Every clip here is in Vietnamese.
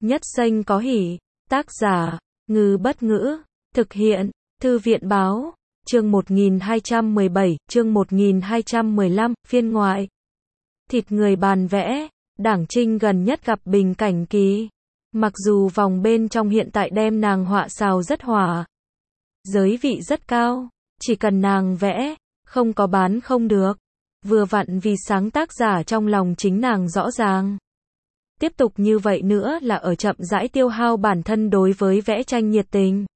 Nhất xanh có hỉ. Tác giả, Ngư Bất Ngữ. Thực hiện, Thư viện Báo. Chương 1217, chương 1215, phiên ngoại. Thịt người bàn vẽ. Đảng Trinh gần nhất gặp Bình Cảnh Kỳ. Mặc dù vòng bên trong hiện tại đem nàng họa xào rất hỏa, giới vị rất cao, chỉ cần nàng vẽ, không có bán không được. Vừa vặn vì sáng tác giả trong lòng chính nàng rõ ràng. Tiếp tục như vậy nữa là ở chậm rãi tiêu hao bản thân đối với vẽ tranh nhiệt tình.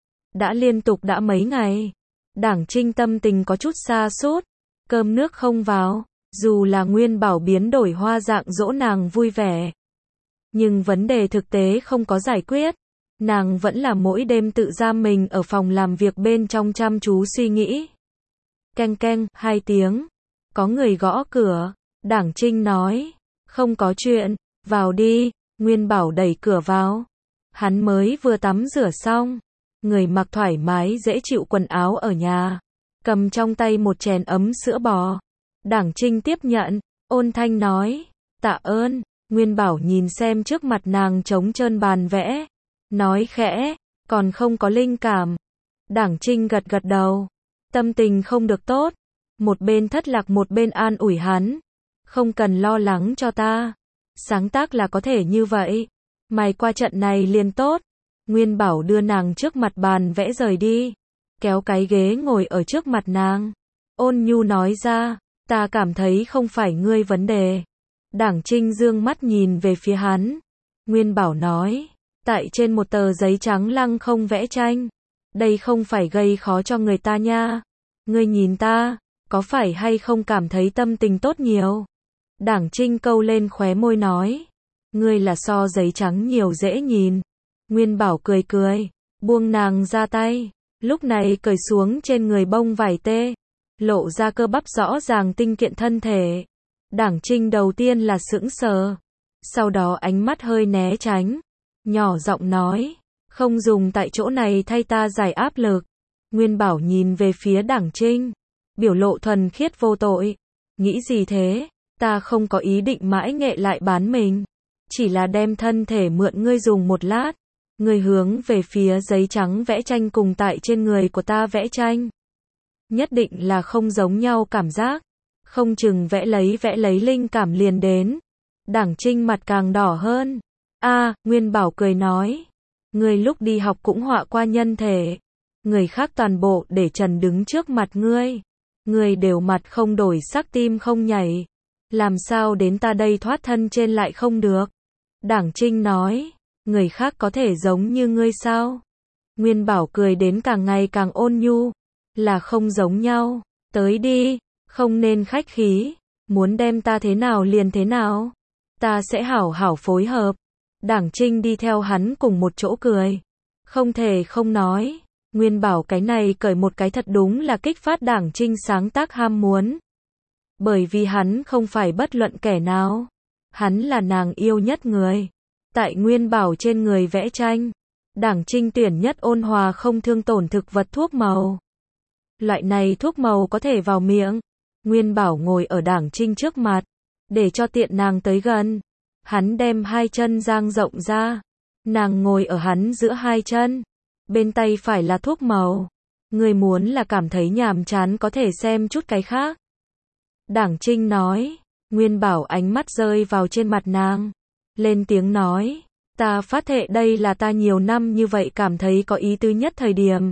Đã liên tục đã mấy ngày, Đảng Trinh tâm tình có chút sa sút, cơm nước không vào, dù là Nguyên Bảo biến đổi hoa dạng dỗ nàng vui vẻ. Nhưng vấn đề thực tế không có giải quyết, nàng vẫn là mỗi đêm tự giam mình ở phòng làm việc bên trong chăm chú suy nghĩ. Keng keng, 2 tiếng. Có người gõ cửa, Đảng Trinh nói, không có chuyện, vào đi. Nguyên Bảo đẩy cửa vào. Hắn mới vừa tắm rửa xong, người mặc thoải mái dễ chịu quần áo ở nhà, cầm trong tay một chén ấm sữa bò. Đảng Trinh tiếp nhận, ôn thanh nói, tạ ơn. Nguyên Bảo nhìn xem trước mặt nàng trống trơn bàn vẽ, nói khẽ, còn không có linh cảm. Đảng Trinh gật gật đầu, tâm tình không được tốt, một bên thất lạc một bên an ủi hắn, không cần lo lắng cho ta, sáng tác là có thể như vậy, mày qua trận này liền tốt. Nguyên Bảo đưa nàng trước mặt bàn vẽ rời đi, kéo cái ghế ngồi ở trước mặt nàng, ôn nhu nói ra, ta cảm thấy không phải ngươi vấn đề. Đảng Trinh dương mắt nhìn về phía hắn. Nguyên Bảo nói, tại trên một tờ giấy trắng lăng không vẽ tranh, đây không phải gây khó cho người ta nha. Ngươi nhìn ta, có phải hay không cảm thấy tâm tình tốt nhiều? Đảng Trinh câu lên khóe môi nói, ngươi là so giấy trắng nhiều dễ nhìn. Nguyên Bảo cười cười, buông nàng ra tay, lúc này cởi xuống trên người bông vải tê, lộ ra cơ bắp rõ ràng tinh kiện thân thể. Đảng Trinh đầu tiên là sững sờ, sau đó ánh mắt hơi né tránh, nhỏ giọng nói, không dùng tại chỗ này thay ta giải áp lực. Nguyên Bảo nhìn về phía Đảng Trinh, biểu lộ thuần khiết vô tội, nghĩ gì thế, ta không có ý định mãi nghệ lại bán mình, chỉ là đem thân thể mượn ngươi dùng một lát. Ngươi hướng về phía giấy trắng vẽ tranh cùng tại trên người của ta vẽ tranh, nhất định là không giống nhau cảm giác. Không chừng vẽ lấy linh cảm liền đến. Đảng Trinh mặt càng đỏ hơn. Nguyên Bảo cười nói, ngươi lúc đi học cũng họa qua nhân thể, người khác toàn bộ để trần đứng trước mặt ngươi, ngươi đều mặt không đổi sắc tim không nhảy, làm sao đến ta đây thoát thân trên lại không được? Đảng Trinh nói, người khác có thể giống như ngươi sao? Nguyên Bảo cười đến càng ngày càng ôn nhu, là không giống nhau, tới đi. Không nên khách khí, muốn đem ta thế nào liền thế nào, ta sẽ hảo hảo phối hợp. Đảng Trinh đi theo hắn cùng một chỗ cười, không thể không nói, Nguyên Bảo cái này cởi một cái thật đúng là kích phát Đảng Trinh sáng tác ham muốn. Bởi vì hắn không phải bất luận kẻ nào, hắn là nàng yêu nhất người. Tại Nguyên Bảo trên người vẽ tranh, Đảng Trinh tuyển nhất ôn hòa không thương tổn thực vật thuốc màu. Loại này thuốc màu có thể vào miệng. Nguyên Bảo ngồi ở Đảng Trinh trước mặt, để cho tiện nàng tới gần. Hắn đem 2 chân dang rộng ra, nàng ngồi ở hắn giữa 2 chân, bên tay phải là thuốc màu. Người muốn là cảm thấy nhàm chán có thể xem chút cái khác. Đảng Trinh nói. Nguyên Bảo ánh mắt rơi vào trên mặt nàng, lên tiếng nói, ta phát thệ đây là ta nhiều năm như vậy cảm thấy có ý tứ nhất thời điểm.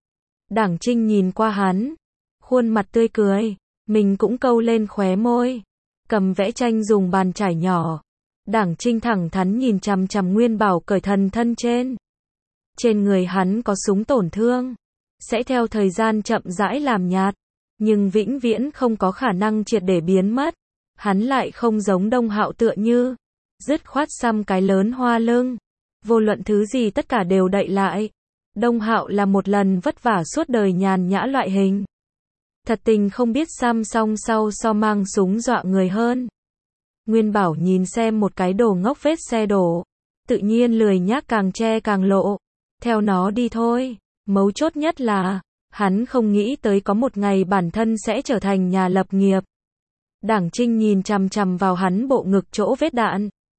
Đảng Trinh nhìn qua hắn, khuôn mặt tươi cười, mình cũng câu lên khóe môi, cầm vẽ tranh dùng bàn chải nhỏ. Đảng Trinh thẳng thắn nhìn chằm chằm Nguyên Bảo cởi thần thân trên. Trên người hắn có súng tổn thương, sẽ theo thời gian chậm rãi làm nhạt, nhưng vĩnh viễn không có khả năng triệt để biến mất. Hắn lại không giống Đông Hạo tựa như, dứt khoát xăm cái lớn hoa lưng, vô luận thứ gì tất cả đều đậy lại. Đông Hạo là một lần vất vả suốt đời nhàn nhã loại hình. Thật tình không biết xăm xong sau so mang súng dọa người hơn. Nguyên Bảo nhìn xem một cái đồ ngốc vết xe đổ, tự nhiên lười nhác càng che càng lộ, theo nó đi thôi. Mấu chốt nhất là, hắn không nghĩ tới có một ngày bản thân sẽ trở thành nhà lập nghiệp. Đảng Trinh nhìn chằm chằm vào hắn bộ ngực chỗ vết đạn.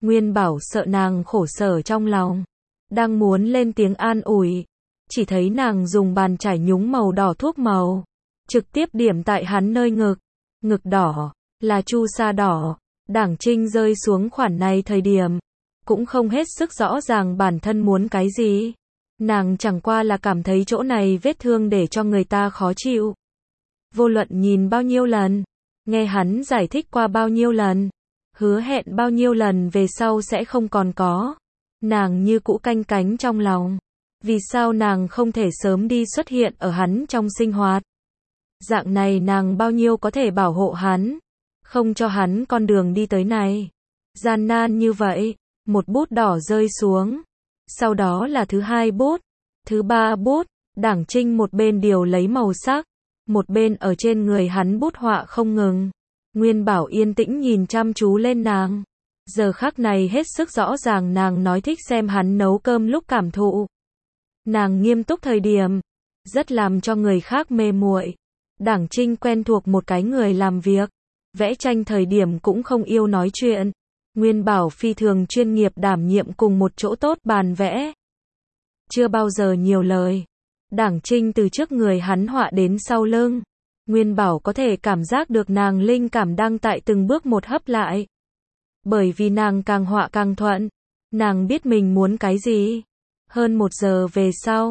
Nguyên Bảo sợ nàng khổ sở trong lòng, đang muốn lên tiếng an ủi, chỉ thấy nàng dùng bàn chải nhúng màu đỏ thuốc màu, trực tiếp điểm tại hắn nơi ngực. Ngực đỏ, là chu sa đỏ. Đảng Trinh rơi xuống khoản này thời điểm, cũng không hết sức rõ ràng bản thân muốn cái gì. Nàng chẳng qua là cảm thấy chỗ này vết thương để cho người ta khó chịu. Vô luận nhìn bao nhiêu lần, nghe hắn giải thích qua bao nhiêu lần, hứa hẹn bao nhiêu lần về sau sẽ không còn có. Nàng như cũ canh cánh trong lòng. Vì sao nàng không thể sớm đi xuất hiện ở hắn trong sinh hoạt? Dạng này nàng bao nhiêu có thể bảo hộ hắn, không cho hắn con đường đi tới này. Gian nan như vậy, một bút đỏ rơi xuống. Sau đó là thứ hai bút, thứ ba bút, Đảng Trinh một bên điều lấy màu sắc, một bên ở trên người hắn bút họa không ngừng. Nguyên Bảo yên tĩnh nhìn chăm chú lên nàng. Giờ khắc này hết sức rõ ràng nàng nói thích xem hắn nấu cơm lúc cảm thụ. Nàng nghiêm túc thời điểm, rất làm cho người khác mê muội. Đảng Trinh quen thuộc một cái người làm việc, vẽ tranh thời điểm cũng không yêu nói chuyện. Nguyên Bảo phi thường chuyên nghiệp đảm nhiệm cùng một chỗ tốt bàn vẽ. Chưa bao giờ nhiều lời. Đảng Trinh từ trước người hắn họa đến sau lưng. Nguyên Bảo có thể cảm giác được nàng linh cảm đang tại từng bước một hấp lại. Bởi vì nàng càng họa càng thuận. Nàng biết mình muốn cái gì. Hơn 1 giờ về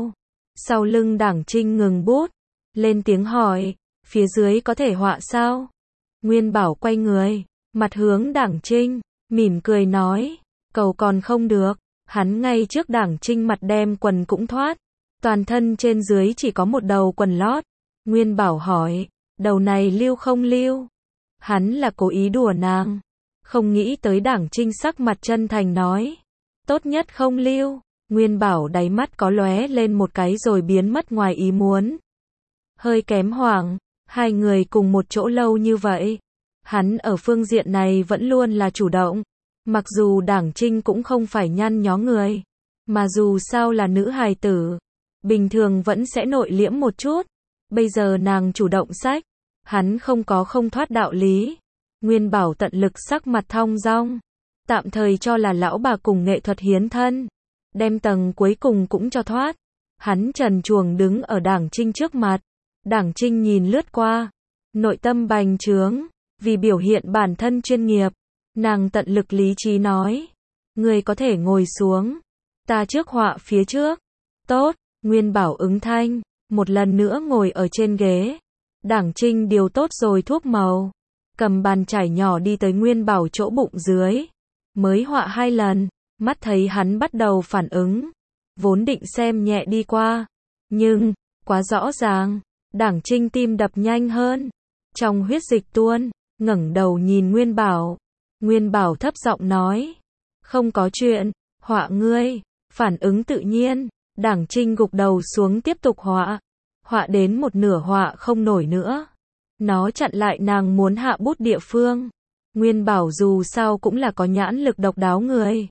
sau lưng Đảng Trinh ngừng bút, lên tiếng hỏi, phía dưới có thể họa sao? Nguyên Bảo quay người, mặt hướng Đảng Trinh, mỉm cười nói, cầu còn không được. Hắn ngay trước Đảng Trinh mặt đem quần cũng thoát, toàn thân trên dưới chỉ có một đầu quần lót. Nguyên Bảo hỏi, đầu này lưu không lưu? Hắn là cố ý đùa nàng, không nghĩ tới Đảng Trinh sắc mặt chân thành nói, tốt nhất không lưu. Nguyên Bảo đáy mắt có lóe lên một cái rồi biến mất ngoài ý muốn. Hơi kém hoảng, hai người cùng một chỗ lâu như vậy. Hắn ở phương diện này vẫn luôn là chủ động. Mặc dù Đảng Trinh cũng không phải nhăn nhó người, mà dù sao là nữ hài tử, bình thường vẫn sẽ nội liễm một chút. Bây giờ nàng chủ động xách, hắn không có không thoát đạo lý. Nguyên Bảo tận lực sắc mặt thong dong, tạm thời cho là lão bà cùng nghệ thuật hiến thân, đem tầng cuối cùng cũng cho thoát. Hắn trần truồng đứng ở Đảng Trinh trước mặt. Đảng Trinh nhìn lướt qua, nội tâm bành trướng, vì biểu hiện bản thân chuyên nghiệp, nàng tận lực lý trí nói, người có thể ngồi xuống, ta trước họa phía trước. Tốt. Nguyên Bảo ứng thanh, một lần nữa ngồi ở trên ghế. Đảng Trinh điều tốt rồi thuốc màu, cầm bàn chải nhỏ đi tới Nguyên Bảo chỗ bụng dưới, mới họa 2 lần, mắt thấy hắn bắt đầu phản ứng, vốn định xem nhẹ đi qua, nhưng quá rõ ràng. Đảng Trinh tim đập nhanh hơn, trong huyết dịch tuôn, ngẩng đầu nhìn Nguyên Bảo. Nguyên Bảo thấp giọng nói, không có chuyện, họa ngươi. Phản ứng tự nhiên, Đảng Trinh gục đầu xuống tiếp tục họa. Họa đến một nửa họa không nổi nữa, nó chặn lại nàng muốn hạ bút địa phương. Nguyên Bảo dù sao cũng là có nhãn lực độc đáo người,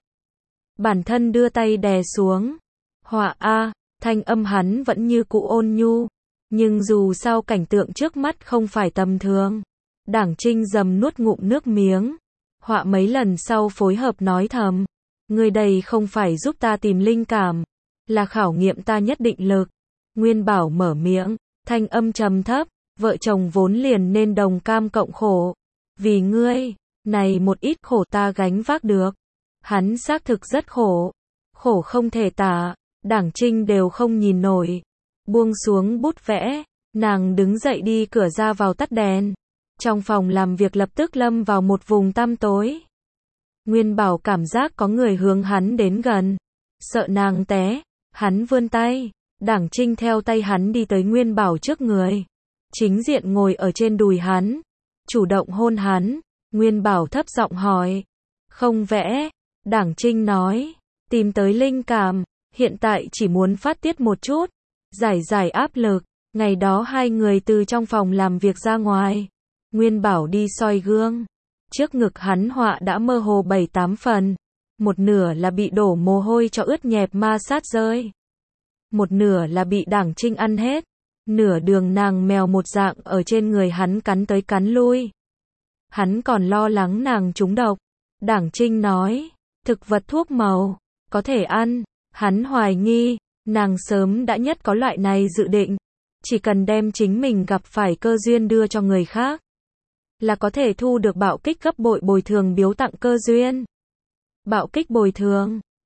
bản thân đưa tay đè xuống. Họa a, thanh âm hắn vẫn như cũ ôn nhu. Nhưng dù sao cảnh tượng trước mắt không phải tầm thường. Đảng Trinh dầm nuốt ngụm nước miếng. Họa mấy lần sau phối hợp nói thầm, người đây không phải giúp ta tìm linh cảm, là khảo nghiệm ta nhất định lực. Nguyên Bảo mở miệng, thanh âm trầm thấp, vợ chồng vốn liền nên đồng cam cộng khổ. Vì ngươi, này một ít khổ ta gánh vác được. Hắn xác thực rất khổ, khổ không thể tả. Đảng Trinh đều không nhìn nổi, buông xuống bút vẽ, nàng đứng dậy đi cửa ra vào tắt đèn. Trong phòng làm việc lập tức lâm vào một vùng tăm tối. Nguyên Bảo cảm giác có người hướng hắn đến gần, sợ nàng té, hắn vươn tay, Đảng Trinh theo tay hắn đi tới Nguyên Bảo trước người, chính diện ngồi ở trên đùi hắn, chủ động hôn hắn. Nguyên Bảo thấp giọng hỏi, không vẽ? Đảng Trinh nói, tìm tới linh cảm, hiện tại chỉ muốn phát tiết một chút, giải áp lực. Ngày đó hai người từ trong phòng làm việc ra ngoài, Nguyên Bảo đi soi gương, trước ngực hắn họa đã mơ hồ 7-8 phần, một nửa là bị đổ mồ hôi cho ướt nhẹp ma sát rơi, một nửa là bị Đảng Trinh ăn hết, nửa đường nàng mèo một dạng ở trên người hắn cắn tới cắn lui. Hắn còn lo lắng nàng trúng độc. Đảng Trinh nói, thực vật thuốc màu, có thể ăn. Hắn hoài nghi, nàng sớm đã nhất có loại này dự định. Chỉ cần đem chính mình gặp phải cơ duyên đưa cho người khác, là có thể thu được bạo kích gấp bội bồi thường biếu tặng cơ duyên. Bạo kích bồi thường.